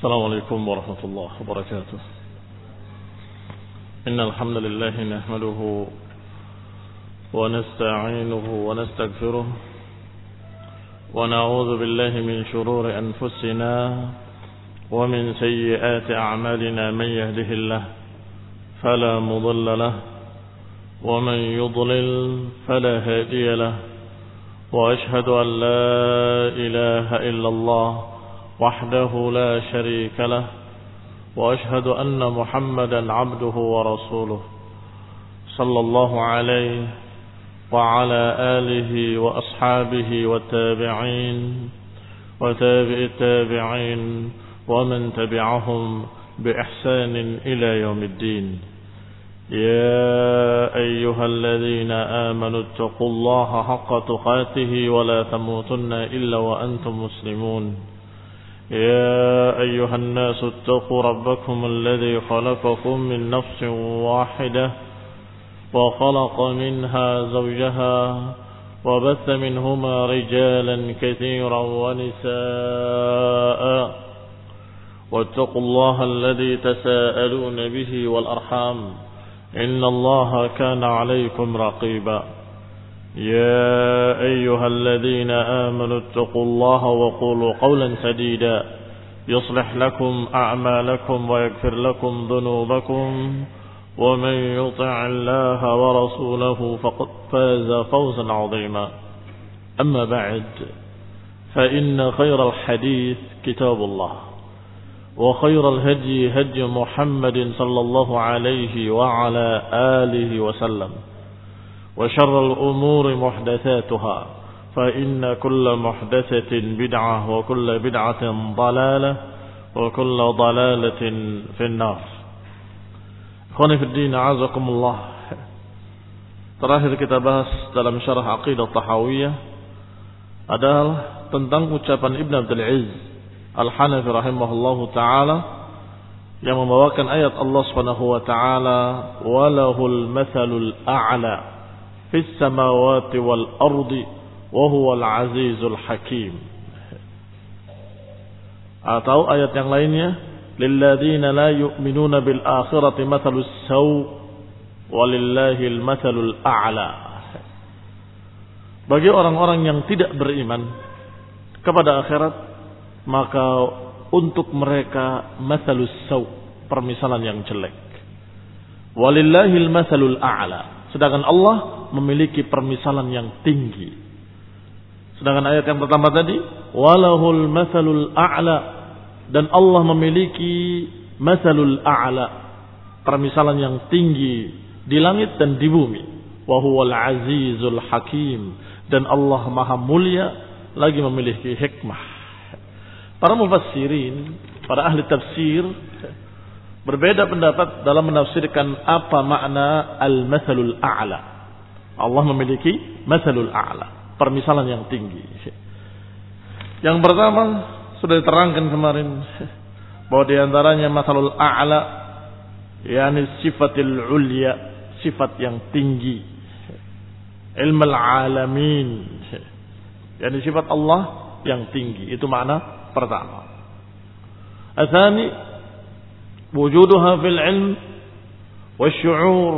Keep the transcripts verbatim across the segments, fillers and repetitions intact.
السلام عليكم ورحمة الله وبركاته. إن الحمد لله نحمده ونستعينه ونستغفره ونعوذ بالله من شرور أنفسنا ومن سيئات أعمالنا. من يهده الله فلا مضل له ومن يضلل فلا هادي له، وأشهد أن لا إله إلا الله وحده لا شريك له، وأشهد أن محمدا عبده ورسوله صلى الله عليه وعلى آله وأصحابه والتابعين وتابع التابعين ومن تبعهم بإحسان إلى يوم الدين. يا أيها الذين آمنوا اتقوا الله حق تقاته ولا تموتن إلا وأنتم مسلمون. يا أيها الناس اتقوا ربكم الذي خلقكم من نفس واحدة وخلق منها زوجها وبث منهما رجالا كثيرا ونساء، واتقوا الله الذي تساءلون به والأرحام إن الله كان عليكم رقيبا. يا أيها الذين آمنوا اتقوا الله وقولوا قولا سديدا يصلح لكم أعمالكم ويغفر لكم ذنوبكم، ومن يطع الله ورسوله فقد فاز فوزا عظيما. أما بعد، فإن خير الحديث كتاب الله، وخير الهدي هدي محمد صلى الله عليه وعلى آله وسلم، وشر الأمور محدثاتها، فإن كل محدثة بدعة وكل بدعة ضلالة وكل ضلالة في النار. Ikhwani fi din, a'azakumullah. Terakhir kita bahas dalam syarah Aqidah Tahawiyah adalah tentang ucapan Ibn Abdul Aziz Al-Hanafi rahimahullahu ta'ala yang membawakan ayat Allah subhanahu wa ta'ala, walahul mathalul a'la fis samawati wal ardi wa huwal azizul hakim. Atau ayat yang lainnya, lilladzina la yu'minuna bil akhirati mathalus saw walillahil mathalul a'la. Bagi orang-orang yang tidak beriman kepada akhirat, maka untuk mereka mathalus saw, permisalan yang jelek. Walillahil mathalul a'la, sedangkan Allah memiliki permisalan yang tinggi. Sedangkan ayat yang pertama tadi, walahul mathalul a'la, dan Allah memiliki mathalul a'la, permisalan yang tinggi di langit dan di bumi. Wa huwal azizul hakim, dan Allah maha mulia lagi memiliki hikmah. Para mufassirin, para ahli tafsir berbeda pendapat dalam menafsirkan apa makna al-mathalul a'la. Allah memiliki mathalul a'la, permisalan yang tinggi. Yang pertama sudah diterangkan kemarin bahwa di antaranya mathalul a'la yakni sifatul ulya, sifat yang tinggi, ilmul alamin, yakni sifat Allah yang tinggi. Itu makna pertama. Atsani wujuduha fil ilm wasyu'ur.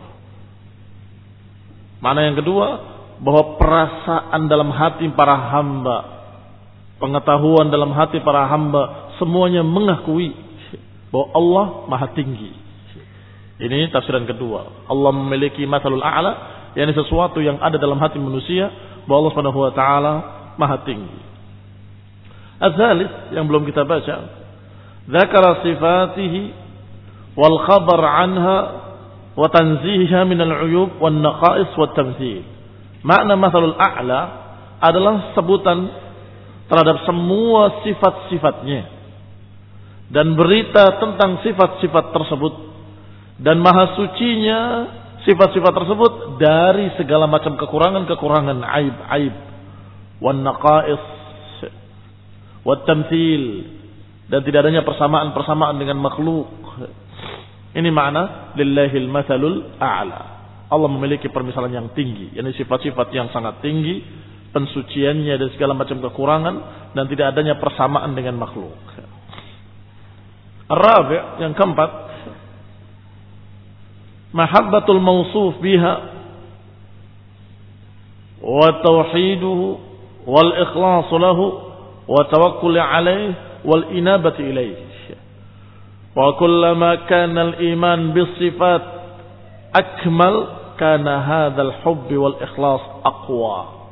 Makna yang kedua, bahwa perasaan dalam hati para hamba, pengetahuan dalam hati para hamba, semuanya mengakui bahwa Allah maha tinggi. Ini tafsiran kedua. Allah memiliki mathalul a'la, yakni sesuatu yang ada dalam hati manusia, bahwa Allah Subhanahu wa taala maha tinggi. Ats-tsalits yang belum kita baca, dzakara sifatihi wal khabar anha wa tanzihiha min al-'uyub wan naqais wat tamthil. Makna mathalul a'la adalah sebutan terhadap semua sifat-sifatnya dan berita tentang sifat-sifat tersebut, dan maha sucinya sifat-sifat tersebut dari segala macam kekurangan-kekurangan, aib-aib, wan naqais wat tamthil, dan tidak adanya persamaan-persamaan dengan makhluk. Ini makna lillahil mathalul a'la. Allah memiliki permisalan yang tinggi, yakni sifat-sifat yang sangat tinggi, pensuciannya dari segala macam kekurangan, dan tidak adanya persamaan dengan makhluk. Ar-rabi', yang keempat, mahabbatul mawsuf biha wa tauhiduhu wal ikhlasu lahu wa tawakkul alayhi wal inabati ilayhi. Wa kullama kana al-iman bis sifat akmal kana hadzal hubb wal ikhlas aqwa.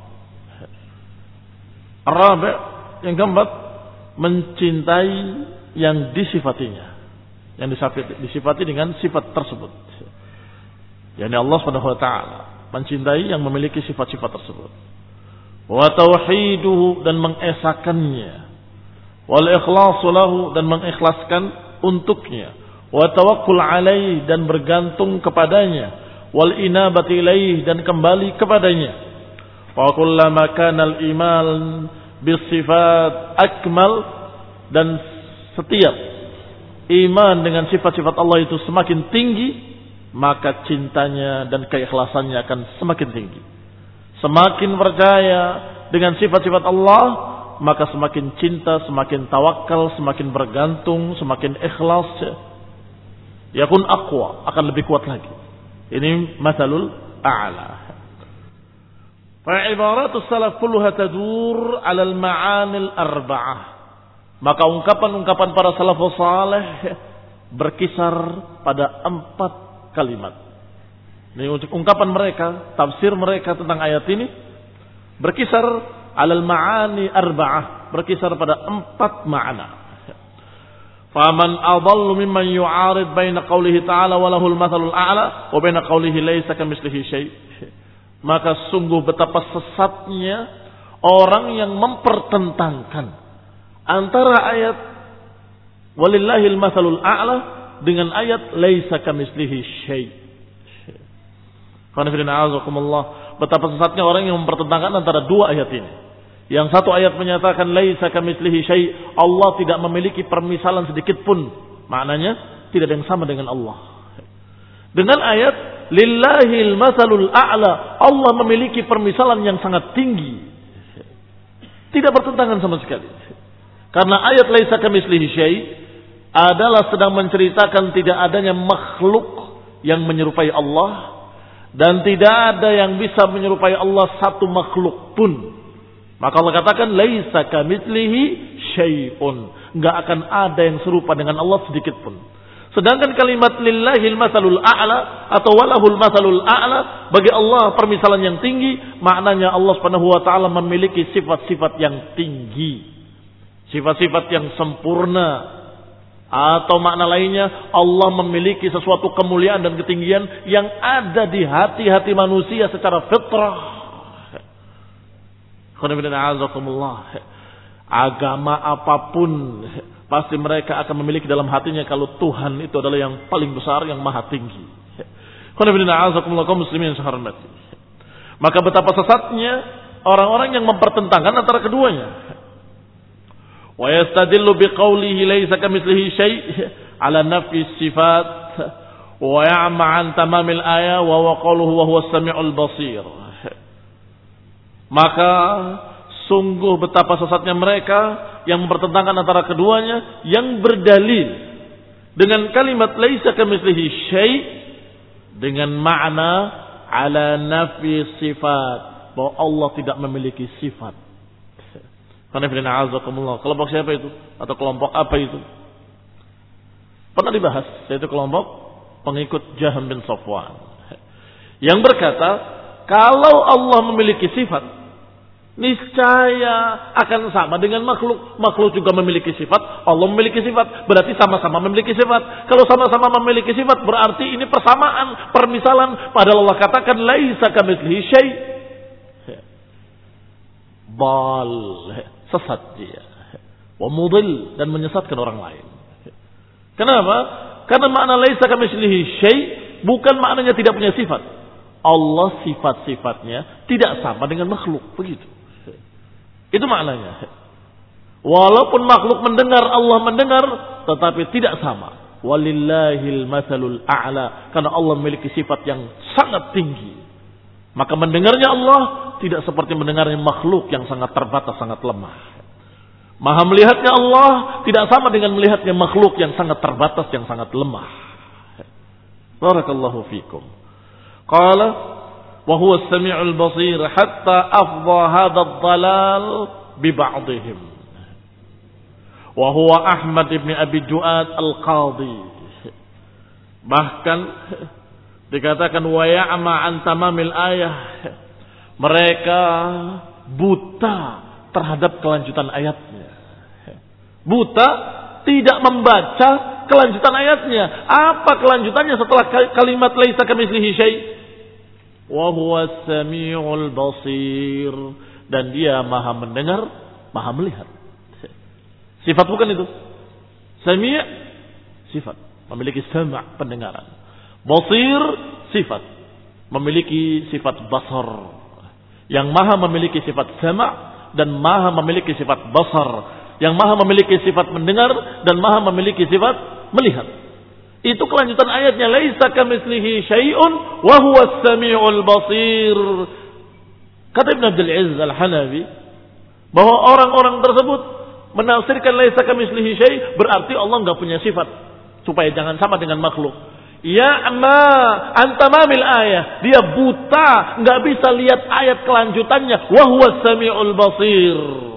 Ar-rabi', yang keempat, mencintai yang disifatinya, yang disifati, disifati dengan sifat tersebut. Yani Allah Subhanahu wa taala mencintai yang memiliki sifat-sifat tersebut. Wa tauhiduhu, dan mengesakannya. Wal ikhlasu lahu, dan mengikhlaskan untuknya. Wa tawakkul alaihi, dan bergantung kepadanya. Wal inabati ilaihi, dan kembali kepadanya. Wa kullama kana al-iman bis sifat akmal, dan setiap iman dengan sifat-sifat Allah itu semakin tinggi, maka cintanya dan keikhlasannya akan semakin tinggi. Semakin percaya dengan sifat-sifat Allah, maka semakin cinta, semakin tawakal, semakin bergantung, semakin ikhlas. Yakun aqwa, akan lebih kuat lagi. Ini mathalul a'la. Fa'ibaratus salaf kulluha tadur 'ala al-ma'anil arba'ah. Maka ungkapan-ungkapan para salafus saleh berkisar pada empat kalimat. Ini ungkapan mereka, tafsir mereka tentang ayat ini berkisar 'alal ma'ani arba'ah, berkisar pada empat makna. Faman adallu mimman yu'arid baina qaulihi ta'ala wa lahul mathalul a'la wa baina qaulihi laisa kamitslihi syai'. Maka sungguh betapa sesatnya orang yang mempertentangkan antara ayat walillahil mathalul a'la dengan ayat laisa kamitslihi syai'. Betapa sesatnya orang yang mempertentangkan antara dua ayat ini. Yang satu ayat menyatakan laisa kamitslihi syai', Allah tidak memiliki permisalan sedikit pun. Maknanya tidak ada yang sama dengan Allah. Dengan ayat lillahil mathalul a'la, Allah memiliki permisalan yang sangat tinggi. Tidak bertentangan sama sekali. Karena ayat laisa kamitslihi syai' adalah sedang menceritakan tidak adanya makhluk yang menyerupai Allah, dan tidak ada yang bisa menyerupai Allah satu makhluk pun. Maka Allah katakan laisa kamitslihi syai'un, enggak akan ada yang serupa dengan Allah sedikit pun. Sedangkan kalimat lillahil mathalul a'la atau walahul mathalul a'la, bagi Allah permisalan yang tinggi, maknanya Allah Subhanahu wa taala memiliki sifat-sifat yang tinggi, sifat-sifat yang sempurna. Atau makna lainnya, Allah memiliki sesuatu kemuliaan dan ketinggian yang ada di hati-hati manusia secara fitrah. Agama apapun pasti mereka akan memiliki dalam hatinya kalau Tuhan itu adalah yang paling besar, yang maha tinggi. Maka betapa sesatnya orang-orang yang mempertentangkan antara keduanya. Wa yastadillu biqaulihi laisa kamitslihi syai' ala nafyi sifat wa ya'ma 'an tamamil aya wa huwa qauluhu wa huwas samiul basir. Maka sungguh betapa sesatnya mereka yang mempertentangkan antara keduanya, yang berdalil dengan kalimat laisa kamitslihi syai' dengan makna ala nafyi sifat, bahwa Allah tidak memiliki sifat. Kelompok siapa itu? Atau kelompok apa itu? Pernah dibahas, yaitu kelompok pengikut Jahm bin Safwan, yang berkata kalau Allah memiliki sifat, niscaya akan sama dengan makhluk. Makhluk juga memiliki sifat, Allah memiliki sifat, berarti sama-sama memiliki sifat. Kalau sama-sama memiliki sifat, berarti ini persamaan, permisalan. Padahal Allah katakan laisa kamitslihi syai'. Bal, sesat dia. Wa mudil, dan menyesatkan orang lain. Kenapa? Karena makna laisa kamitslihi syai' bukan maknanya tidak punya sifat. Allah sifat-sifatnya tidak sama dengan makhluk, begitu. Itu maknanya. Walaupun makhluk mendengar, Allah mendengar, tetapi tidak sama. Walillahil mathalul a'la, karena Allah memiliki sifat yang sangat tinggi. Maka mendengarnya Allah tidak seperti mendengarnya makhluk yang sangat terbatas, sangat lemah. Maha melihatnya Allah tidak sama dengan melihatnya makhluk yang sangat terbatas, yang sangat lemah. Barakallahu fikum. Qala wa huwa as-sami'ul basir hatta afdha hadha ad-dhalal bi ba'dihim. Wa huwa Ahmad ibn Abi Du'ad al-Qadhi. Bahkan dikatakan wa ya'ma an tamamil ayah. Mereka buta terhadap kelanjutan ayatnya. Buta tidak membaca kelanjutan ayatnya. Apa kelanjutannya setelah kalimat laisa kamitslihi syai'? Wa huwas samiul basir. Dan dia maha mendengar, maha melihat. Sifat bukan itu? Sami' sifat, memiliki sama' pendengaran. Basir sifat, memiliki sifat basar. Yang maha memiliki sifat sama' dan maha memiliki sifat basar. Yang maha memiliki sifat mendengar dan maha memiliki sifat melihat. Itu kelanjutan ayatnya, laisa kamitslihi syai'un wa huwas samiul basir. Kata Ibn Abdul Aziz Al-Hanafi bahwa orang-orang tersebut menafsirkan laisa kamitslihi syai' berarti Allah enggak punya sifat, supaya jangan sama dengan makhluk. Ya'ma an tamamil ayah, dia buta, enggak bisa lihat ayat kelanjutannya, wa huwas samiul basir.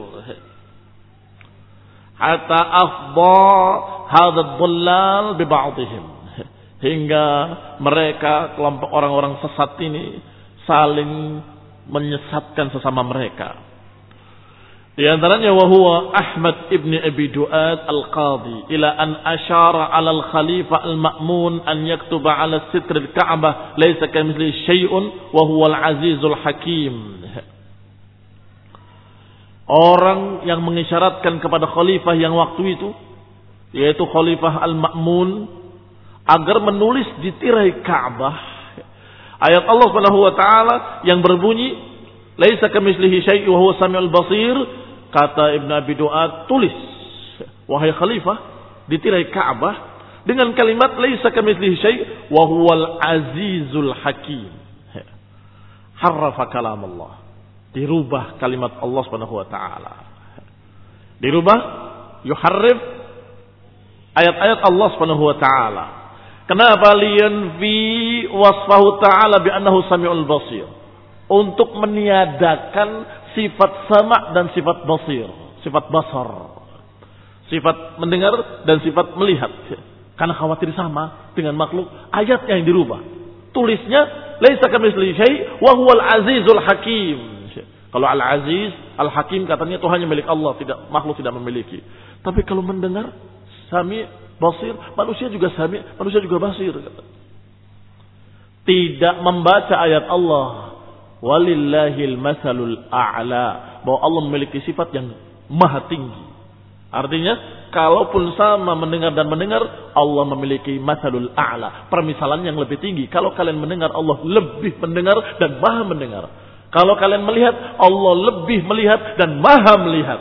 Hatta afdha hadha dhallal bi ba'dihim, hingga mereka kelompok orang-orang sesat ini saling menyesatkan sesama mereka. Di antaranya wa huwa Ahmad ibn Abi Du'ad al-Qadhi ila an asyara 'ala al-khalifah al-ma'mun an yaktuba 'ala sitr al-Ka'bah laysa kamitslihi syai'un wa huwa al-'azizul hakim. Orang yang mengisyaratkan kepada khalifah yang waktu itu, yaitu Khalifah Al-Ma'mun, agar menulis di tirai Ka'bah ayat Allah Subhanahu wa taala yang berbunyi laisa kamitslihi syai'un wa huwas samiul basir. Kata Ibn Abi Du'ad, tulis wahai khalifah di tirai Ka'bah dengan kalimat laisa kamitslihi syai' wa huwal azizul hakim. Harrafa kalam Allah, dirubah kalimat Allah Subhanahu wa taala. Dirubah, yuharrif ayat-ayat Allah Subhanahu wa taala. Kenapa? Liyanfi wasfahu ta'ala bi annahu samiul basir. Untuk meniadakan sifat sama' dan sifat basir, sifat basar, sifat mendengar dan sifat melihat. Karena khawatir sama dengan makhluk, ayatnya yang dirubah. Tulisnya laisa kamitslihi syai' wa huwal azizul hakim. Kalau Al-Aziz, Al-Hakim katanya itu hanya milik Allah, tidak makhluk tidak memiliki. Tapi kalau mendengar, sami, basir, manusia juga sami, manusia juga basir. Tidak membaca ayat Allah, walillahil masalul a'la, bahwa Allah memiliki sifat yang maha tinggi. Artinya, kalaupun sama mendengar dan mendengar, Allah memiliki masalul a'la, permisalan yang lebih tinggi. Kalau kalian mendengar, Allah lebih mendengar dan maha mendengar. Kalau kalian melihat, Allah lebih melihat dan maha melihat.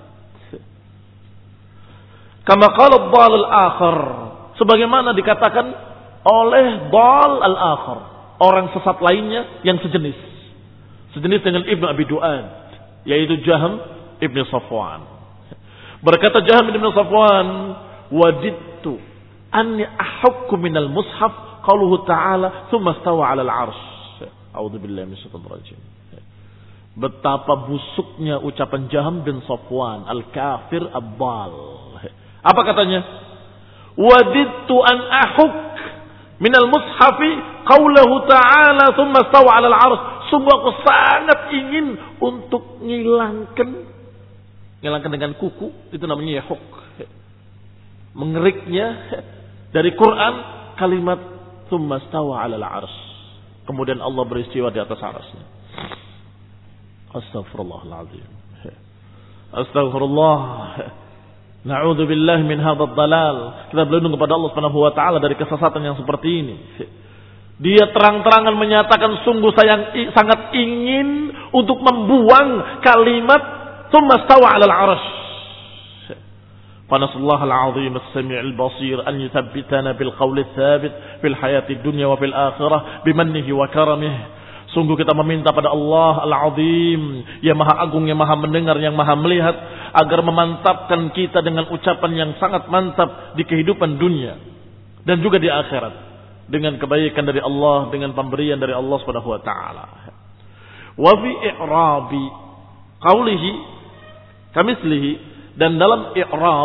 Kama qala dhal al-akhar, sebagaimana dikatakan oleh dhal al-akhar, orang sesat lainnya yang sejenis. Sejenis dengan Ibnu Abi Du'ad, yaitu Jahm ibn Safwan. Berkata Jahm ibn Safwan, wajidtu anni ahukku minal mushaf qauluhu ta'ala thumma stawa 'alal 'arsy. A'udzubillahi minasyaitonir rajim. Betapa busuknya ucapan Jahm bin Safwan al-kafir ad-dhal. Apa katanya? Wadidtu an ahuk minal mushafi qaulahu ta'ala thumma stawa 'alal 'arsy. Sungguh aku sangat ingin untuk ngilangkan ngilangkan dengan kuku, itu namanya yahuk. Mengeriknya dari Quran kalimat thumma stawa 'alal 'arsy. Kemudian Allah beristiwa di atas arasnya. Astaghfirullahaladzim. Astaghfirullah. Na'udzu billahi min hadzal dalal. Kita berlindung kepada Allah Subhanahu wa taala dari kesesatan yang seperti ini. Dia terang-terangan menyatakan sungguh saya sangat ingin untuk membuang kalimat tsumma stawa 'alal 'arsy. Fanasallahu al-'azim as-sami' al-basir an yuthabbitana bil qawli ats-tsabit fil hayati dunya wa fil akhirah bimannihi wa karamihi. Sungguh kita meminta pada Allah Al-Azim, yang maha agung, yang maha mendengar, yang maha melihat, agar memantapkan kita dengan ucapan yang sangat mantap di kehidupan dunia dan juga di akhirat, dengan kebaikan dari Allah, dengan pemberian dari Allah Subhanahu wa taala. Wa fi i'rabi qawlihi kamitslihi, dan dalam i'rab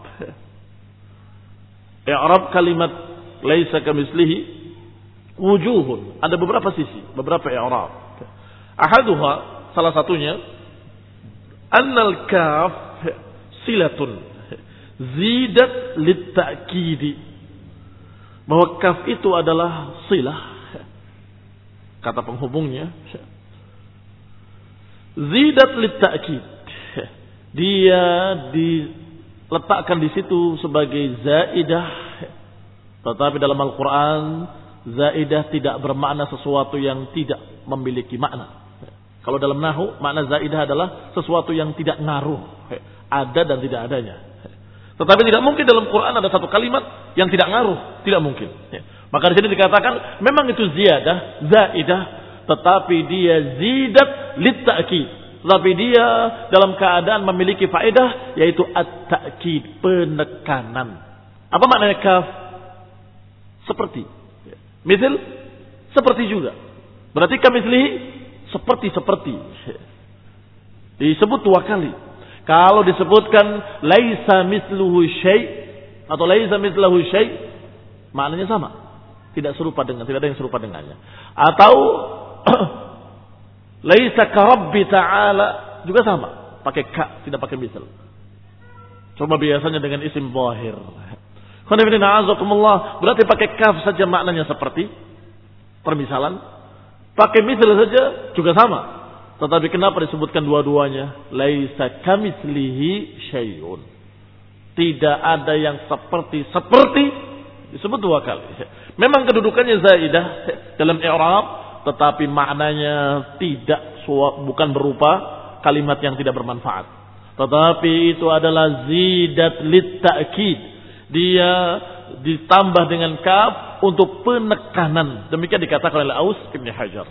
i'rab kalimat laisa kamitslihi wujuhun, ada beberapa sisi, beberapa i'rab. Ahaduha, salah satunya, annal kaf silatun zidat litta'kidi, bahwa kaf itu adalah silah, kata penghubungnya, zidat litta'kid, dia diletakkan di situ sebagai zaidah, tetapi dalam Al-Quran zaidah tidak bermakna sesuatu yang tidak memiliki makna. Kalau dalam nahwu, makna zaidah adalah sesuatu yang tidak ngaruh, ada dan tidak adanya. Tetapi tidak mungkin dalam Quran ada satu kalimat yang tidak ngaruh, tidak mungkin. Maka di sini dikatakan memang itu ziyadah, zaidah, tetapi dia zidat litta'kid, tetapi dia dalam keadaan memiliki faedah, yaitu at-ta'kid, penekanan. Apa maknanya kaf? Seperti. Misal seperti juga. Berarti kamitslihi seperti-seperti. Disebut dua kali. Kalau disebutkan laisa misluhu syai' atau laisa mislahu syai', maknanya sama. Tidak serupa dengan, tidak ada yang serupa dengannya. Atau laisa karabbi ta'ala, juga sama. Pakai ka, tidak pakai misal. Coba biasanya dengan isim zahir. Berarti pakai kaf saja maknanya seperti permisalan, pakai misal saja juga sama. Tetapi kenapa disebutkan dua-duanya? Laisa kamitslihi syai'un, tidak ada yang seperti seperti, disebut dua kali. Memang kedudukannya zaidah dalam i'rab, tetapi maknanya tidak, bukan berupa kalimat yang tidak bermanfaat, tetapi itu adalah zidat litta'kid. Dia ditambah dengan kaf untuk penekanan. Demikian dikatakan oleh Aus Ibn Hajar.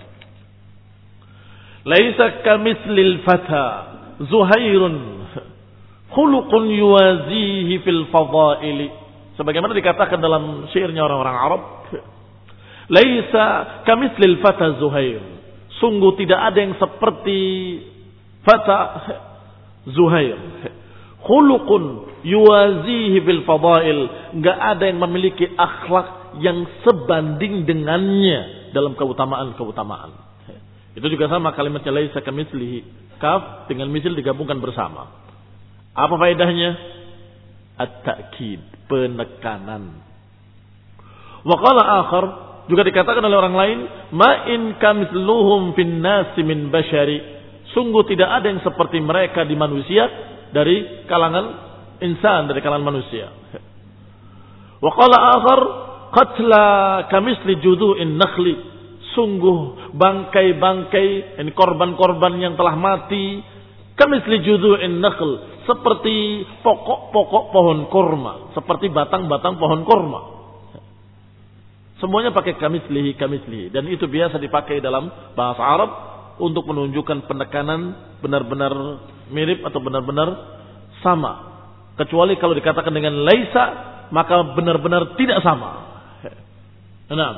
Laisa kamitslil fata Zuhairun khuluqun yuwazihi fil fadaili. Sebagaimana dikatakan dalam syairnya orang-orang Arab, laisa kamitslil fata Zuhair, sungguh tidak ada yang seperti fata Zuhair. Khuluqun yuwazihi bil fadail, enggak ada yang memiliki akhlak yang sebanding dengannya dalam keutamaan-keutamaan. Itu juga sama kalimatnya laisa kamitslihi, kaf dengan misil digabungkan bersama. Apa faedahnya? At-ta'kid, penekanan. Wa qala akhar, juga dikatakan oleh orang lain, ma in kamitsluhum fin nasi min bashari, sungguh tidak ada yang seperti mereka di manusia dari kalangan insan, dari kalangan manusia. Wa qala akhar qatla kamisli judu'in nakhli, sungguh bangkai-bangkai, ini korban-korban yang telah mati, kamisli judu'in nakhl, seperti pokok-pokok pohon kurma, seperti batang-batang pohon kurma. Semuanya pakai kamislihi kamislihi, dan itu biasa dipakai dalam bahasa Arab untuk menunjukkan penekanan benar-benar mirip atau benar-benar sama. Kecuali kalau dikatakan dengan laisa, maka benar-benar tidak sama. Nah,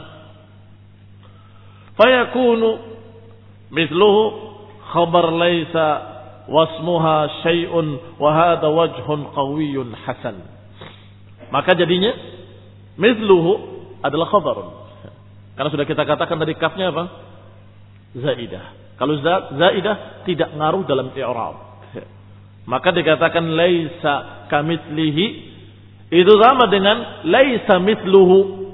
fayakunu mithluhu khabar laisa wasmuha syai'un wa hadha wajhun qawiyyun hasan. Maka jadinya mithluhu adalah khabarun. Karena sudah kita katakan tadi kafnya apa? Zaidah. Kalau zaidah tidak ngaruh dalam i'rab. Maka dikatakan laisa kamitslihi, itu sama dengan laisa mithluhu.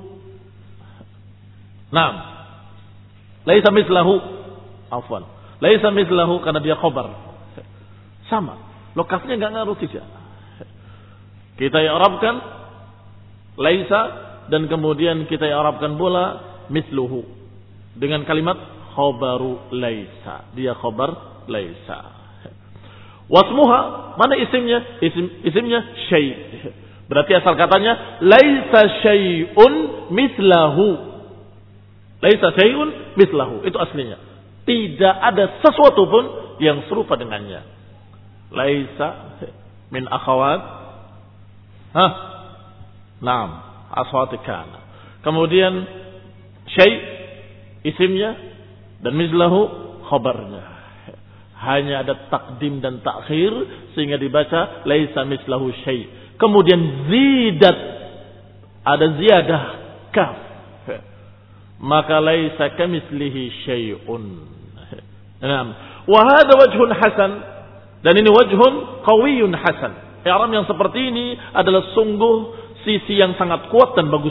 Naam. Laisa mithlahu. Afwan. Laisa mithlahu karena dia khabar. Sama. Lokasinya enggak ngaruh tidak. Kita i'rabkan laisa dan kemudian kita i'rabkan pula mithluhu dengan kalimat khabaru laisa. Dia khabar laisa. Wasmuha, mana isimnya? Isim, isimnya syai'. Berarti asal katanya laisa syai'un mislahu. Laisa syai'un mislahu. Itu aslinya. Tidak ada sesuatu pun yang serupa dengannya. Laisa min akhawat. Hah? Naam, aswati kana. Kemudian syai isimnya dan mislahu khabarnya. Hanya ada takdim dan takhir sehingga dibaca laisa mislahu syai. Kemudian zidat, ada ziyadah kaf. Maka laisa kamitslihi syai'un. Naam. Wa hadha wajhun hasan, dan ini wajhun qawiyyun hasan. I'rab yang seperti ini adalah sungguh sisi yang sangat kuat dan bagus.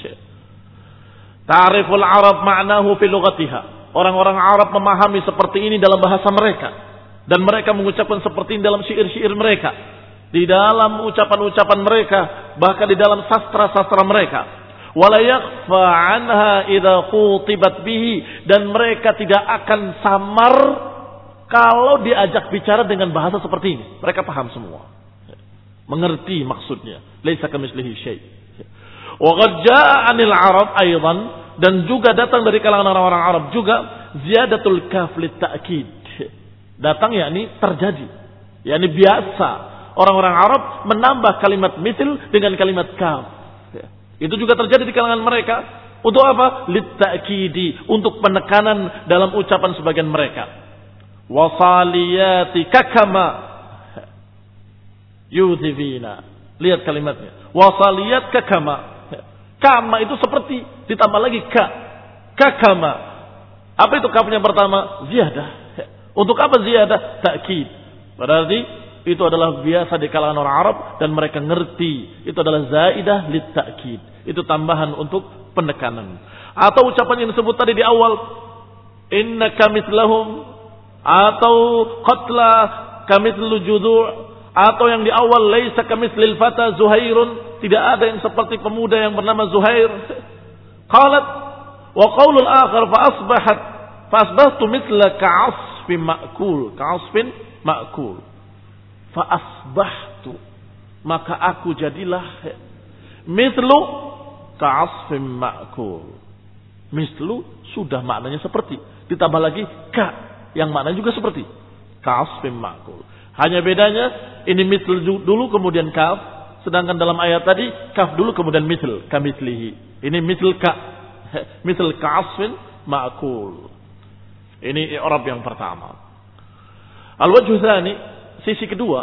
Ta'riful Arab ma'nahu fi lughatiha. Orang-orang Arab memahami seperti ini dalam bahasa mereka, dan mereka mengucapkan seperti ini dalam syair-syair mereka, di dalam ucapan-ucapan mereka, bahkan di dalam sastra-sastra mereka. Wala yakhfa anha idza khutibat bihi, dan mereka tidak akan samar kalau diajak bicara dengan bahasa seperti ini. Mereka paham semua, mengerti maksudnya. Laisa kamitslihi syai'. Wa qad jaa'a 'anil Arab aidan, dan juga datang dari kalangan orang-orang Arab juga ziyadatul kaf lit ta'kid. Datang yakni terjadi, yakni biasa orang-orang Arab menambah kalimat misl dengan kalimat kaf. Itu juga terjadi di kalangan mereka. Untuk apa? Lit ta'kidi, untuk penekanan dalam ucapan sebagian mereka. Wasaliyati kakama yudhibina. Lihat kalimatnya. Wasaliyat kakama. Kama itu seperti, ditambah lagi ka. Kakama. Apa itu kafnya pertama? Ziyadah. Untuk apa ziyadah? Ta'kid. Berarti itu adalah biasa di kalangan orang Arab dan mereka ngerti. Itu adalah zaidah lit ta'kid. Itu tambahan untuk penekanan. Atau ucapan yang disebut tadi di awal, inna kamithluhum, atau qatla kamithlu judu', atau yang di awal laisa kamithlil fata Zuhairun, tidak ada yang seperti pemuda yang bernama Zuhair. Qalat wa qaulul akhar fa asbahat fa asbahtu mithla ka'asfin ma'kul, ka'asfin ma'kul. Fa asbahtu, maka aku jadilah mithlu ka'asfin ma'kul. Mithlu sudah maknanya seperti, ditambah lagi ka yang maknanya juga seperti ka'asfin ma'kul. Hanya bedanya ini mithl dulu kemudian kaf, sedangkan dalam ayat tadi kaf dulu kemudian mithl, kamitslihi. Ini mithl ka, mithl ka'asfin ma'kul. Ini i'rab yang pertama. Al-wajhu tsani, sisi kedua,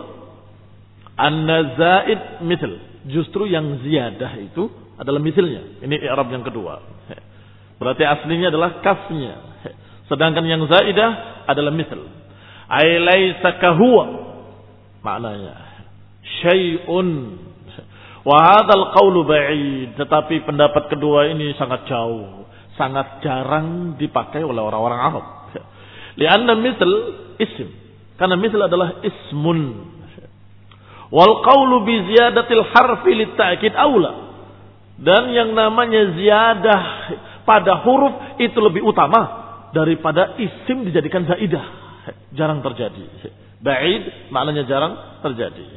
anna zaid mithl, justru yang ziyadah itu adalah mithlnya. Ini i'rab yang kedua. Berarti aslinya adalah kafnya, sedangkan yang zaidah adalah mithl. Ay laisa kahuwa, maknanya syai'un. Wa hadzal qaulu ba'id, tetapi pendapat kedua ini sangat jauh, sangat jarang dipakai oleh orang-orang Arab. Lianna mithl ism, karena mithl adalah ismun. Wal qaulu bi ziyadatil harfi lit ta'kid aula, dan yang namanya ziyadah pada huruf itu lebih utama daripada isim dijadikan zaidah. Jarang terjadi. Ba'id maknanya jarang terjadi.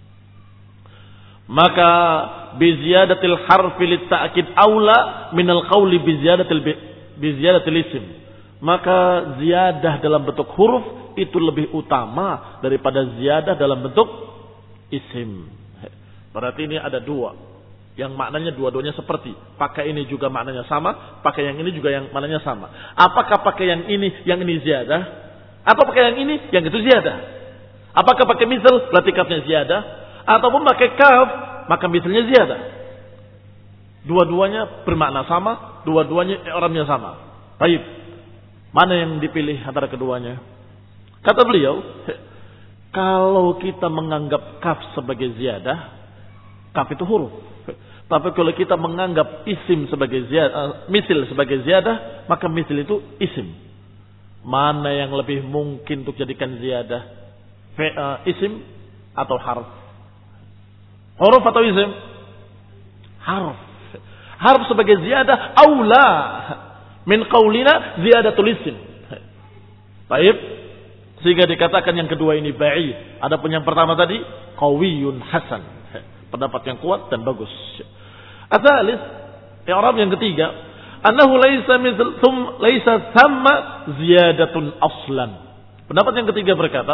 Maka biziyadatil harfi lit ta'kid aula minal qawli biziyadatil biziyadatil isim. Maka ziyadah dalam bentuk huruf itu lebih utama daripada ziyadah dalam bentuk isim. Berarti ini ada dua yang maknanya dua-duanya seperti. Pakai ini juga maknanya sama, pakai yang ini juga yang maknanya sama. Apakah pakai yang ini, yang ini ziyadah? Atau pakai yang ini, yang itu ziyadah? Apakah pakai misal, berarti kafnya ziyadah? Ataupun pakai kaf, maka misalnya ziyadah? Dua-duanya bermakna sama, dua-duanya i'rabnya sama. Baik, mana yang dipilih antara keduanya? Kata beliau, kalau kita menganggap kaf sebagai ziyadah, kaf itu huruf. Tapi kalau kita menganggap isim sebagai ziyadah, misil sebagai ziyadah, maka misil itu isim. Mana yang lebih mungkin untuk jadikan ziyadah? Fa, isim atau harf? Huruf atau isim? Harf. Harf sebagai ziyadah aula min qaulina ziyadatul isim. Baik. Sehingga dikatakan yang kedua ini ba'id. Adapun yang pertama tadi qawiyyun hasan. Pendapat yang kuat dan bagus. Atsalis, i'rab yang ketiga, annahu laisa mithl thum laisa thamma ziyadatun aslan. Pendapat yang ketiga berkata,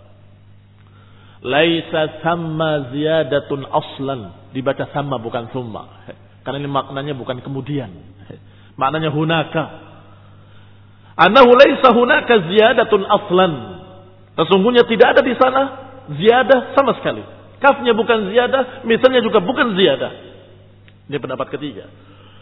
laisa thamma ziyadatun aslan, dibaca sama bukan thumma. Karena ini maknanya bukan kemudian. Maknanya hunaka. Annahu laisa hunaka ziyadatun aslan. Sesungguhnya tidak ada di sana ziyadah sama sekali. Kafnya bukan ziyadah, misalnya juga bukan ziyadah. Ini pendapat ketiga.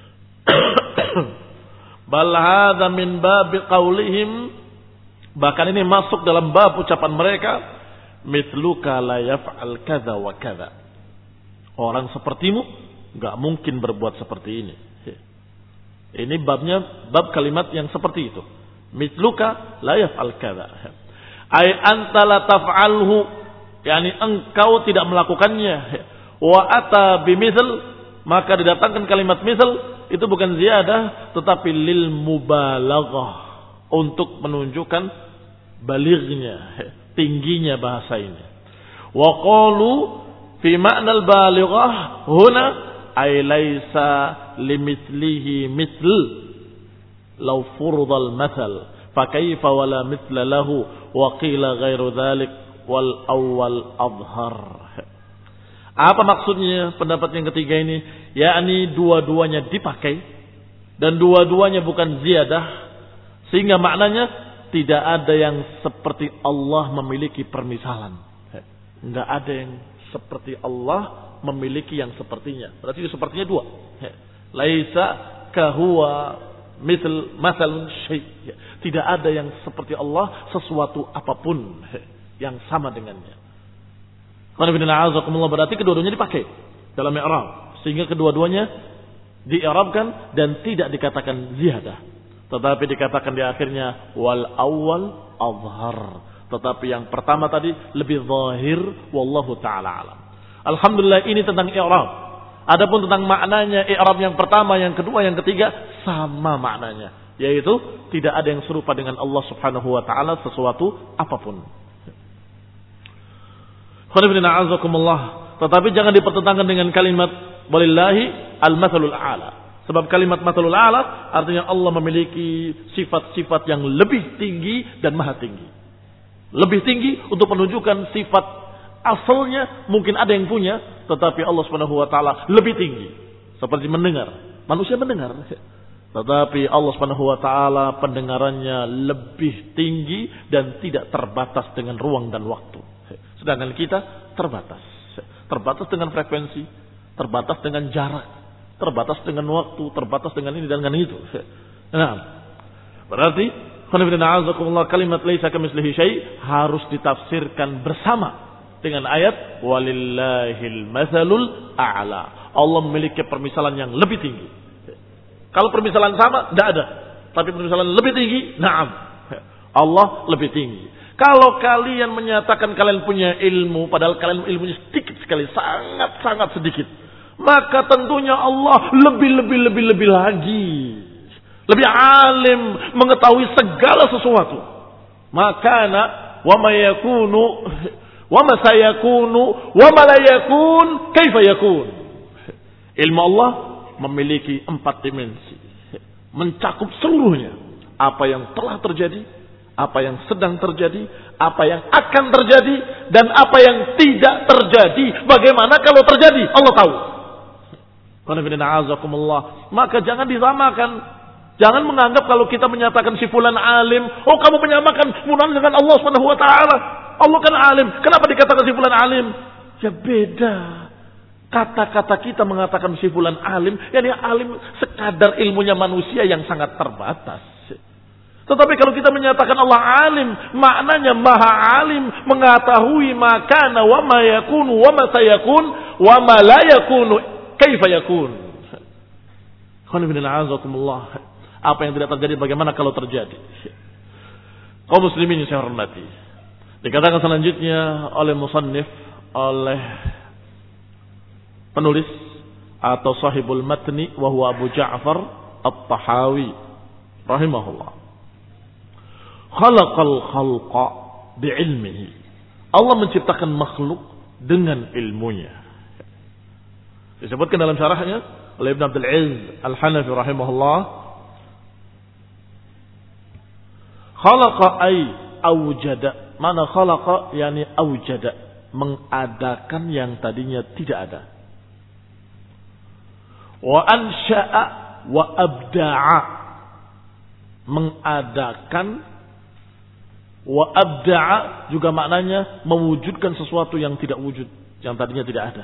Bal hadza min bab qaulihim, bahkan ini masuk dalam bab ucapan mereka, mithluka la yaf'al kadza wa kadza. Orang sepertimu enggak mungkin berbuat seperti ini. Ini babnya bab kalimat yang seperti itu. Mithluka la yaf'al kadza. Ai anta la taf'alhu, yakni engkau tidak melakukannya. Wa ata bimithl, maka didatangkan kalimat misal itu bukan ziyadah tetapi lil mubalaghah, untuk menunjukkan balighnya, tingginya bahasa ini. Wa qalu fi ma'na al balighah huna ay laisa limithlihi mithl law furida al mathal fa kayfa wala mithla lahu wa qila ghairu dhalik wal awwal adhhar. Apa maksudnya pendapat yang ketiga ini? Yakni dua-duanya dipakai dan dua-duanya bukan ziyadah, sehingga maknanya tidak ada yang seperti Allah memiliki permisalan. Enggak ada yang seperti Allah memiliki yang sepertinya. Berarti sepertinya dua. Laisa kahuwa mithl masalun syai'. Tidak ada yang seperti Allah sesuatu apapun yang sama dengannya. Berarti kedua-duanya dipakai dalam i'rab, sehingga kedua-duanya di-i'rabkan dan tidak dikatakan ziyadah, tetapi dikatakan di akhirnya wal awwal azhar, tetapi yang pertama tadi lebih zahir, wallahu taala alam. Alhamdulillah, ini tentang i'rab. Adapun tentang maknanya, i'rab yang pertama, yang kedua, yang ketiga sama maknanya, yaitu tidak ada yang serupa dengan Allah Subhanahu wa taala sesuatu apapun. Tetapi jangan dipertentangkan dengan kalimat walillahi al-mathalul a'la. Sebab kalimat mathalul a'la artinya Allah memiliki sifat-sifat yang lebih tinggi dan maha tinggi. Lebih tinggi untuk menunjukkan sifat asalnya mungkin ada yang punya, tetapi Allah Subhanahu wa taala lebih tinggi. Seperti mendengar. Manusia mendengar. Tetapi Allah Subhanahu wa taala pendengarannya lebih tinggi dan tidak terbatas dengan ruang dan waktu. Sedangkan kita terbatas. Terbatas dengan frekuensi, terbatas dengan jarak, terbatas dengan waktu, terbatas dengan ini dan dengan itu. Nah, berarti kalimat laisa kamitslihi syai' harus ditafsirkan bersama dengan ayat walillahil matsalul a'la. Allah memiliki permisalan yang lebih tinggi. Kalau permisalan sama tidak ada, tapi permisalan lebih tinggi, na'am. Allah lebih tinggi. Kalau kalian menyatakan kalian punya ilmu, padahal kalian ilmunya sedikit sekali, sangat-sangat sedikit, maka tentunya Allah lebih-lebih-lebih-lebih lagi. Lebih alim, mengetahui segala sesuatu. Makana wa ma yakunu wa ma sayakunu wa ma la yakun kaifa yakun. Ilmu Allah memiliki empat dimensi, mencakup seluruhnya. Apa yang telah terjadi, apa yang sedang terjadi, apa yang akan terjadi, dan apa yang tidak terjadi. Bagaimana kalau terjadi? Allah tahu. Maka jangan disamakan. Jangan menganggap kalau kita menyatakan si fulan alim, oh kamu menyamakan fulan dengan Allah Subhanahu wa taala. Allah kan alim. Kenapa dikatakan si fulan alim? Ya beda. Kata-kata kita mengatakan si fulan alim, yakni alim sekadar ilmunya manusia yang sangat terbatas. Tetapi kalau kita menyatakan Allah alim, maknanya maha alim, mengetahui makana wa ma yakunu wa ma sayakun wa ma la yakunu kaifa yakun. Apa yang tidak terjadi bagaimana kalau terjadi. Kaum muslimin yang saya hormati, dikatakan selanjutnya oleh musannif, oleh penulis atau sahibul matni wa huwa Abu Ja'far At-Tahawi rahimahullah. Khalaqal khalqa bi'ilmihi. Allah menciptakan makhluk dengan ilmunya. Disebutkan dalam syarahnya oleh Ibn Abdul Aziz Al-Hanafi rahimahullah, Khalaqa ay awjada. Mana khalaqa yani awjada, mengadakan yang tadinya tidak ada. Wa ansha'a wa abda'a, mengadakan. Wa abda'a juga maknanya mewujudkan sesuatu yang tidak wujud, yang tadinya tidak ada.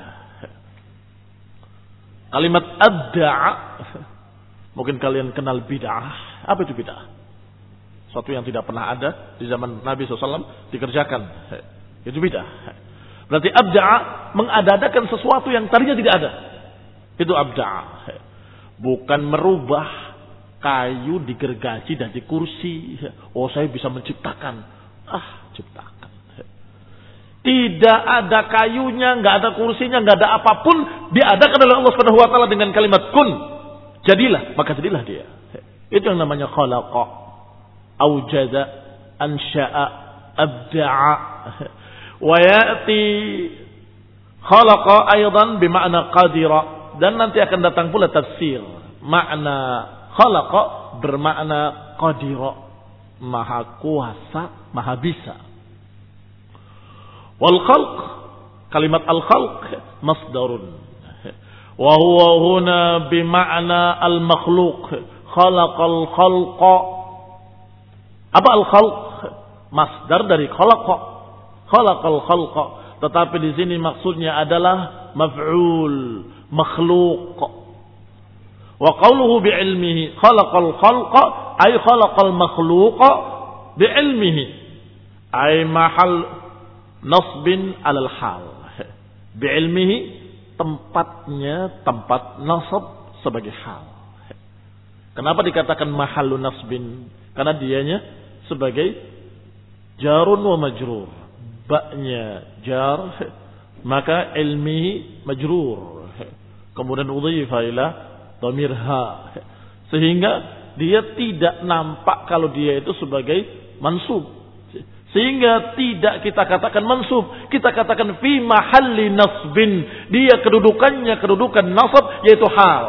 Kalimat abda'a, mungkin kalian kenal bid'ah. Apa itu bid'ah? Sesuatu yang tidak pernah ada di zaman Nabi shallallahu alaihi wasallam dikerjakan. Itu bid'ah. Berarti abda'a mengadakan sesuatu yang tadinya tidak ada. Itu abda'a. Bukan merubah kayu digergaji dan di kursi. Oh, saya bisa menciptakan. Ah, ciptakan. Tidak ada kayunya, nggak ada kursinya, nggak ada apapun, diadakan oleh Allah Subhanahu wa taala dengan kalimat kun. Jadilah, maka jadilah dia. Itu yang namanya khalaqa, aujada, ansha'a, abda'a. Wa ya'ti khalaqa aidan bima'na qadira, dan nanti akan datang pula tafsir makna khalaqa bermakna qadira, maha kuasa, maha bisa. Wal khalq, kalimat al khalq masdarun, wa huwa huna bima'na al makhluq, khalaqal khalqa. Apa al khalq? Masdar dari khalaqa, khalaqal khalqa, tetapi di sini maksudnya adalah maf'ul, makhluk. Wa qawluhu bi'ilmihi khalaqal khalqa ay khalaqal makhluqa bi'ilmihi ay mahal nasbin alal hal. Bi'ilmihi tempatnya tempat nasab sebagai hal. Kenapa dikatakan mahalun nasbin? Karena dianya sebagai jarun wa majrur. Ba'nya jar, maka ilmihi majrur. Kemudian udhifa ila dhamir ha. Sehingga dia tidak nampak kalau dia itu sebagai mansub. Sehingga tidak kita katakan mansub, kita katakan fi mahalli nasbin. Dia kedudukannya kedudukan nasab, yaitu hal.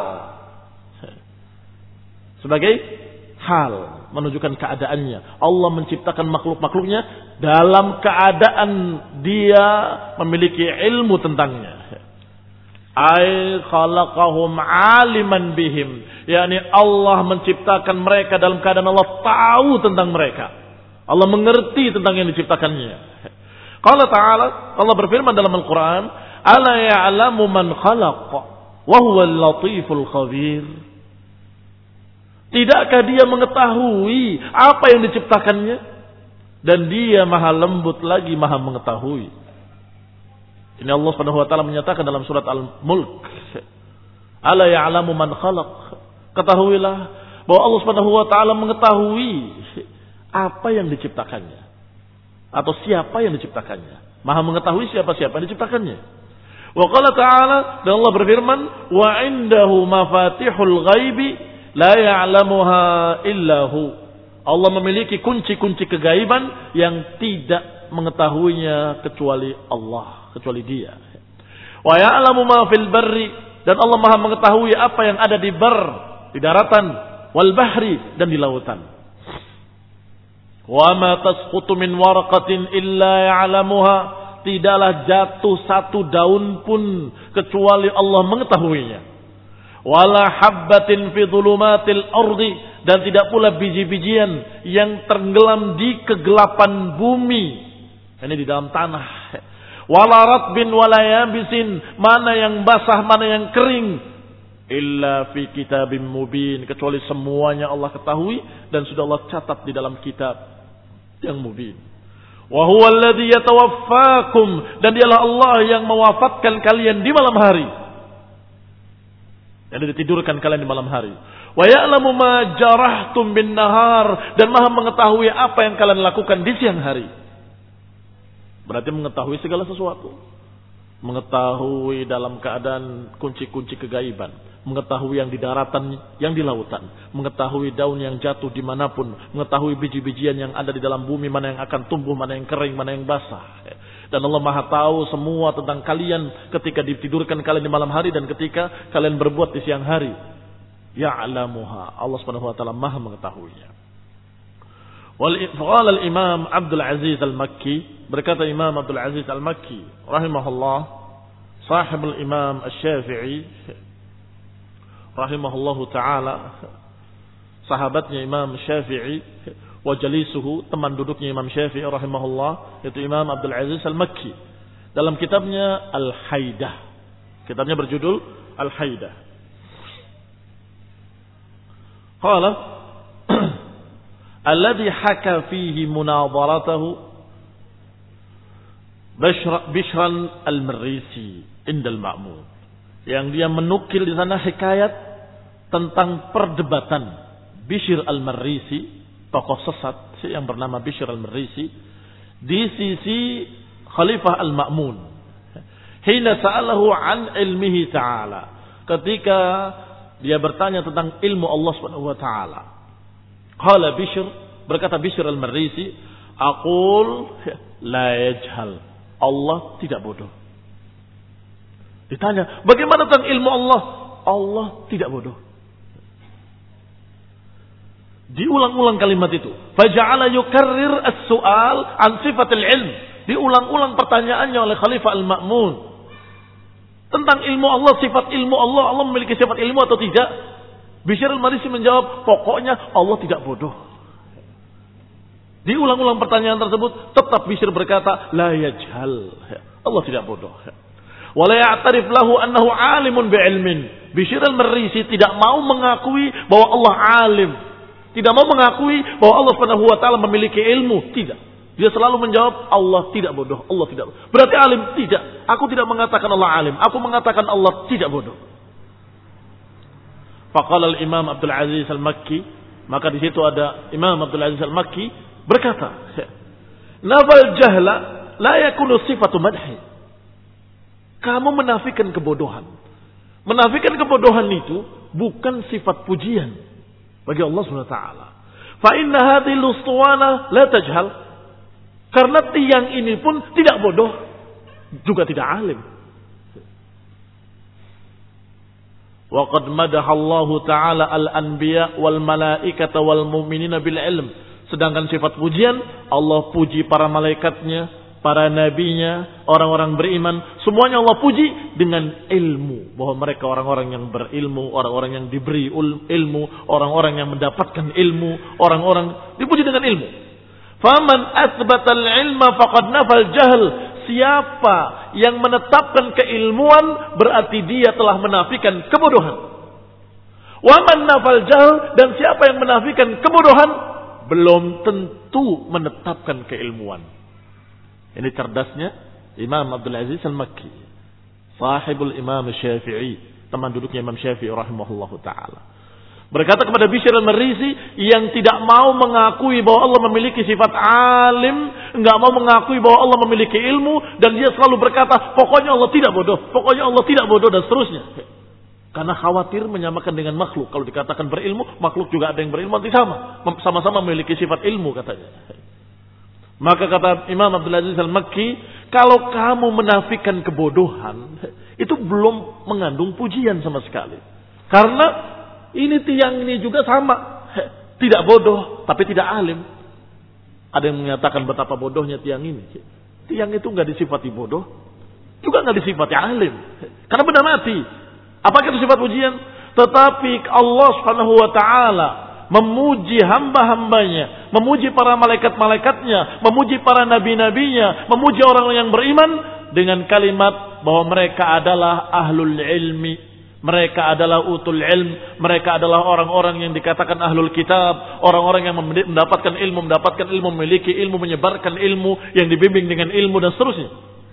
Sebagai hal, menunjukkan keadaannya. Allah menciptakan makhluk-makhluknya dalam keadaan dia memiliki ilmu tentangnya. Ay khalaqahum aliman bihim. Yani Allah menciptakan mereka dalam keadaan Allah tahu tentang mereka. Allah mengerti tentang yang diciptakannya. Qala ta'ala, Allah berfirman dalam Al-Quran, ala ya'lamu man khalaqa wa huwa al-latiful khabir. Tidakkah dia mengetahui apa yang diciptakannya? Dan dia maha lembut lagi, maha mengetahui. Ini Allah Subhanahu wa taala menyatakan dalam surat Al-Mulk, ala ya'lamu man khalaq. Ketahuilah bahwa Allah Subhanahu wa taala mengetahui apa yang diciptakannya atau siapa yang diciptakannya. Maha mengetahui siapa-siapa yang diciptakannya. Wa qala ta'ala, dan Allah berfirman, wa indahu mafatihul ghaibi la ya'lamuha illahu. Allah memiliki kunci-kunci kegaiban yang tidak mengetahuinya kecuali Allah, kecuali Dia. Wa ya'lamu ma fil barri, dan Allah Maha mengetahui apa yang ada di bar, di daratan, wal bahri, dan di lautan. Wa ma tasqutu min waraqatin illa ya'lamuha, tidaklah jatuh satu daun pun kecuali Allah mengetahuinya. Wala habbatin fi dhulumatil ardi, dan tidak pula biji-bijian yang tenggelam di kegelapan bumi, ini di dalam tanah. Wala ratbin wala yabisin, mana yang basah mana yang kering, illa fi kitabim mubin, kecuali semuanya Allah ketahui dan sudah Allah catat di dalam kitab yang mubin. Wa huwa alladhi yatawaffakum, dan dialah Allah yang mewafatkan kalian di malam hari. Yang ditidurkan kalian di malam hari. Wa ya'lamu ma jarahtum bin nahar, dan Maha mengetahui apa yang kalian lakukan di siang hari. Berarti mengetahui segala sesuatu. Mengetahui dalam keadaan kunci-kunci kegaiban, mengetahui yang di daratan, yang di lautan, mengetahui daun yang jatuh dimanapun, mengetahui biji-bijian yang ada di dalam bumi, mana yang akan tumbuh, mana yang kering, mana yang basah. Dan Allah Maha tahu semua tentang kalian ketika ditidurkan kalian di malam hari dan ketika kalian berbuat di siang hari. Ya'lamuha, Allah Subhanahu wa taala Maha mengetahuinya. Qala al-Imam Abdul Aziz Al-Makki, berkata Imam Abdul Aziz Al-Makki rahimahullah, sahibul Imam Asy-Syafi'i rahimahullahu taala, sahabatnya Imam Syafi'i, wa jalisuhu, teman duduknya Imam Syafi'i rahimahullah, yaitu Imam Abdul Aziz Al-Makki, dalam kitabnya Al-Haidah. Kitabnya berjudul Al-Haidah. Qala alladhi haka fihi munadharatahu Bishran al-Marrisi inda al-Ma'mun, yang dia menukil di sana hikayat tentang perdebatan Bishr al-Marrisi, tokoh sesat yang bernama Bishr al-Marrisi, di sisi Khalifah al-Ma'mun. Hina sa'alahu an ilmihi ta'ala, ketika dia bertanya tentang ilmu Allah Subhanahu wa taala. Qala Bishr, berkata Bishr al-Marrisi, aqul la yajhal, Allah tidak bodoh. Ditanya, bagaimana tentang ilmu Allah? Allah tidak bodoh. Diulang-ulang kalimat itu. Faja'ala yukarrir as-su'al an sifatil ilm. Diulang-ulang pertanyaannya oleh Khalifah al-Ma'mun tentang ilmu Allah, sifat ilmu Allah, Allah memiliki sifat ilmu atau tidak? Bishr al-Marrisi menjawab, pokoknya Allah tidak bodoh. Diulang-ulang pertanyaan tersebut, tetap Bishr berkata, la yajhal, Allah tidak bodoh. Wa la ya'tarif lahu annahu 'alimun bi'ilmin. Bishr al-Marrisi tidak mau mengakui bahwa Allah alim, tidak mau mengakui bahwa Allah Subhanahu wa taala memiliki ilmu, tidak. Dia selalu menjawab, Allah tidak bodoh, Allah tidak bodoh. Berarti alim? Tidak. Aku tidak mengatakan Allah alim, aku mengatakan Allah tidak bodoh. Faqala al-Imam Abdul Aziz Al-Makki, maka di situ ada Imam Abdul Aziz Al-Makki berkata, nafal jahla la yakunu sifatu madhi. Kamu menafikan kebodohan. Menafikan kebodohan itu bukan sifat pujian bagi Allah Subhanahu wa taala. Fa inna hadhihi al-ustuwana la tajhal. Karena tiang ini pun tidak bodoh, juga tidak alim. Wa qad madaha Allah taala al-anbiya wal malaikata wal mu'minina bil ilm. Sedangkan sifat pujian, Allah puji para malaikatnya, para nabinya, orang-orang beriman, semuanya Allah puji dengan ilmu, bahwa mereka orang-orang yang berilmu, orang-orang yang diberi ilmu, orang-orang yang mendapatkan ilmu, orang-orang dipuji dengan ilmu. Faman athbatal ilma faqad nafal jahl. Siapa yang menetapkan keilmuan berarti dia telah menafikan kebodohan. Wa man nafal jahl, dan siapa yang menafikan kebodohan belum tentu menetapkan keilmuan. Ini cerdasnya Imam Abdul Aziz Al-Makki, sahibul Imam Syafi'i, teman duduknya Imam Syafi'i rahimahullahu taala. Berkata kepada Bishr al-Marrisi yang tidak mau mengakui bahwa Allah memiliki sifat alim, enggak mau mengakui bahwa Allah memiliki ilmu, dan dia selalu berkata, pokoknya Allah tidak bodoh, pokoknya Allah tidak bodoh, dan seterusnya. Karena khawatir menyamakan dengan makhluk. Kalau dikatakan berilmu, makhluk juga ada yang berilmu, nanti sama. Sama-sama memiliki sifat ilmu katanya. Maka kata Imam Abdul Aziz Al-Makki, kalau kamu menafikan kebodohan, itu belum mengandung pujian sama sekali. Karena ini tiang ini juga sama, tidak bodoh, tapi tidak alim. Ada yang menyatakan betapa bodohnya tiang ini. Tiang itu nggak disifati bodoh, juga nggak disifati alim, karena benar mati. Apakah itu sifat pujian? Tetapi Allah Subhanahu Wa Taala memuji hamba-hambanya, memuji para malaikat-malaikatnya, memuji para nabi-nabinya, memuji orang yang beriman dengan kalimat bahwa mereka adalah ahlul ilmi. Mereka adalah utul ilm, mereka adalah orang-orang yang dikatakan ahlul kitab, orang-orang yang mendapatkan ilmu, mendapatkan ilmu, memiliki ilmu, menyebarkan ilmu, yang dibimbing dengan ilmu dan seterusnya.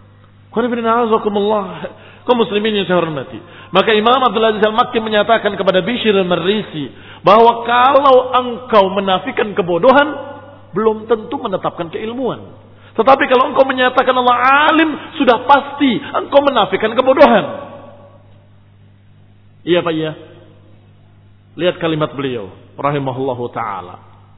Kaum muslimin yang saya hormati. Maka Imam Abdul Aziz Al-Makki menyatakan kepada Bishr al-Marrisi bahwa kalau engkau menafikan kebodohan, belum tentu menetapkan keilmuan. Tetapi kalau engkau menyatakan Allah alim, sudah pasti engkau menafikan kebodohan. Iya Pak ya. Lihat kalimat beliau rahimahullahu taala.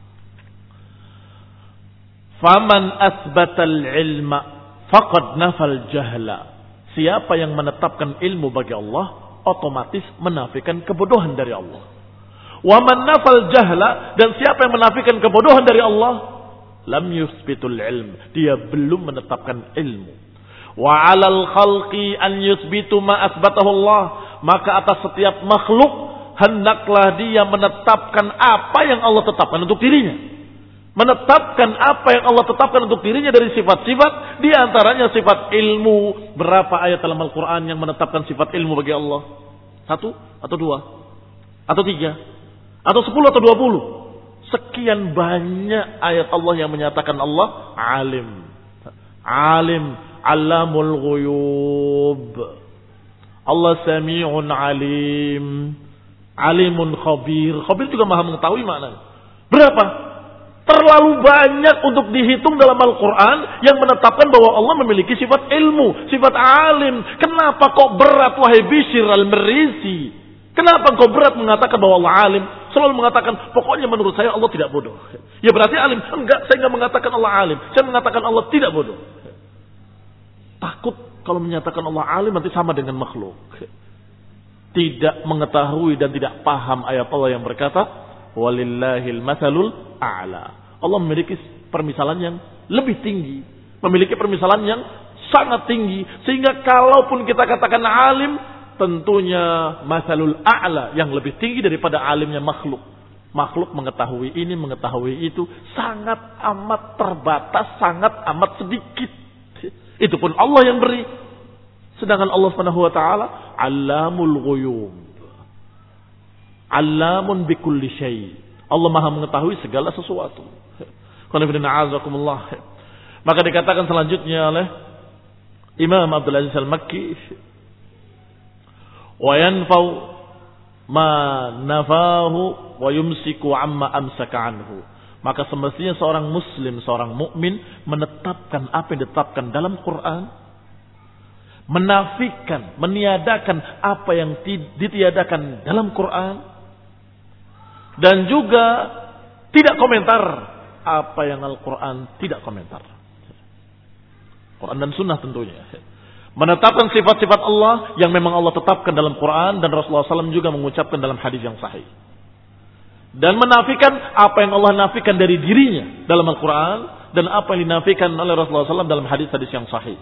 Faman asbatal ilma faqad nafal jahla. Siapa yang menetapkan ilmu bagi Allah, otomatis menafikan kebodohan dari Allah. Wa man nafal jahla, dan siapa yang menafikan kebodohan dari Allah, lam yusbitul ilm. Dia belum menetapkan ilmu. Wa 'alal khalqi an yusbitu ma asbatahu Allah. Maka atas setiap makhluk hendaklah dia menetapkan apa yang Allah tetapkan untuk dirinya. Menetapkan apa yang Allah tetapkan untuk dirinya dari sifat-sifat, di antaranya sifat ilmu. Berapa ayat dalam Al-Quran yang menetapkan sifat ilmu bagi Allah? Satu atau dua? Atau tiga? Atau sepuluh atau dua puluh? Sekian banyak ayat Allah yang menyatakan Allah alim. Alim, alamul ghuyub. Allah sami'un alim. Alimun khabir. Khabir juga maha mengetahui maknanya. Berapa? Terlalu banyak untuk dihitung dalam Al-Quran yang menetapkan bahwa Allah memiliki sifat ilmu, sifat alim. Kenapa kok berat wahai Bishr al-Marisi? Kenapa kok berat mengatakan bahwa Allah alim? Selalu mengatakan, pokoknya menurut saya Allah tidak bodoh. Ya berarti alim. Enggak, saya enggak mengatakan Allah alim. Saya mengatakan Allah tidak bodoh. Takut kalau menyatakan Allah alim nanti sama dengan makhluk. Tidak mengetahui dan tidak paham ayat Allah yang berkata, walillahil mathalul a'la. Allah memiliki permisalan yang lebih tinggi, memiliki permisalan yang sangat tinggi, sehingga kalaupun kita katakan alim, tentunya mathalul a'la yang lebih tinggi daripada alimnya makhluk. Makhluk mengetahui ini, mengetahui itu sangat amat terbatas, sangat amat sedikit. Itu pun Allah yang beri. Sedangkan Allah Subhanahu wa taala Allamul ghuyub. Allamun bikulli syai'. Allah Maha mengetahui segala sesuatu. Maka dikatakan selanjutnya oleh Imam Abdul Aziz Al-Makki, wa yanfau ma nafahu wa yumsiku amma amsaka anhu. Maka semestinya seorang muslim, seorang mukmin menetapkan apa yang ditetapkan dalam Quran, menafikan, meniadakan apa yang ditiadakan dalam Quran, dan juga tidak komentar apa yang Al-Quran tidak komentar. Quran dan Sunnah tentunya. Menetapkan sifat-sifat Allah yang memang Allah tetapkan dalam Quran dan Rasulullah shallallahu alaihi wasallam juga mengucapkan dalam hadis yang sahih. Dan menafikan apa yang Allah nafikan dari dirinya dalam Al-Quran dan apa yang dinafikan oleh Rasulullah shallallahu alaihi wasallam dalam hadis-hadis yang sahih.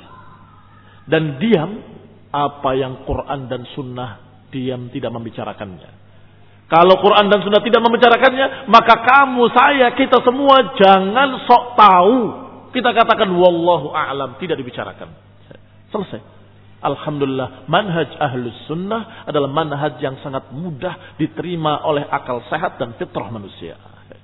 Dan diam apa yang Quran dan Sunnah diam tidak membicarakannya. Kalau Quran dan Sunnah tidak membicarakannya, maka kamu, saya, kita semua jangan sok tahu. Kita katakan wallahu a'lam, tidak dibicarakan. Selesai. Alhamdulillah, manhaj ahlus sunnah adalah manhaj yang sangat mudah diterima oleh akal sehat dan fitrah manusia.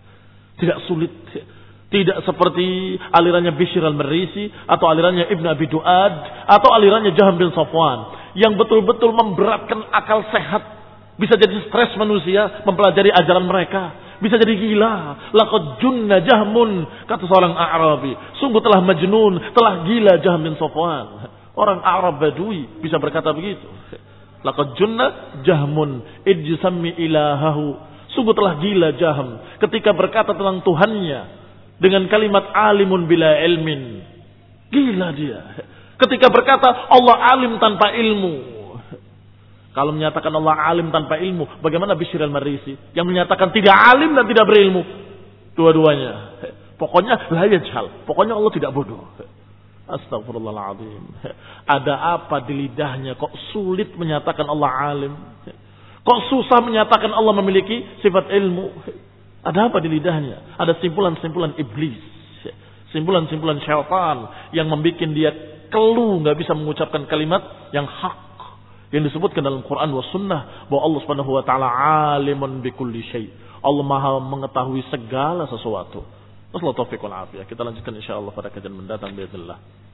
Tidak sulit. Tidak seperti alirannya Bishr al-Marisi atau alirannya Ibn Abi Duad atau alirannya Jahm bin Safwan yang betul-betul memberatkan akal sehat. Bisa jadi stres manusia mempelajari ajaran mereka. Bisa jadi gila. Laqad junna Jahmun, kata seorang A'rabi. Sungguh telah majnun, telah gila Jahm bin Safwan. Orang Arab Badui bisa berkata begitu. Laqad junna Jahmun id yusammi ilahahu. Sungguh telah gila Jahm ketika berkata tentang Tuhannya dengan kalimat alimun bila ilmin. Gila dia. Ketika berkata Allah alim tanpa ilmu. Kalau menyatakan Allah alim tanpa ilmu, bagaimana Bishr al-Marisi yang menyatakan tidak alim dan tidak berilmu? Dua-duanya. Pokoknya la yajhal. Pokoknya Allah tidak bodoh. Astagfirullahaladzim. Ada apa di lidahnya kok sulit menyatakan Allah alim? Kok susah menyatakan Allah memiliki sifat ilmu? Ada apa di lidahnya? Ada simpulan-simpulan iblis. Simpulan-simpulan syaitan yang membuat dia keluh, gak bisa mengucapkan kalimat yang hak. Yang disebutkan dalam Quran wa Sunnah bahwa Allah Subhanahu wa taala alimun bikulli syai'. Allah Maha mengetahui segala sesuatu. Wassalamualaikum warahmatullahi wabarakatuh. Kita lanjutkan insyaallah pada kajian mendatang باذن الله.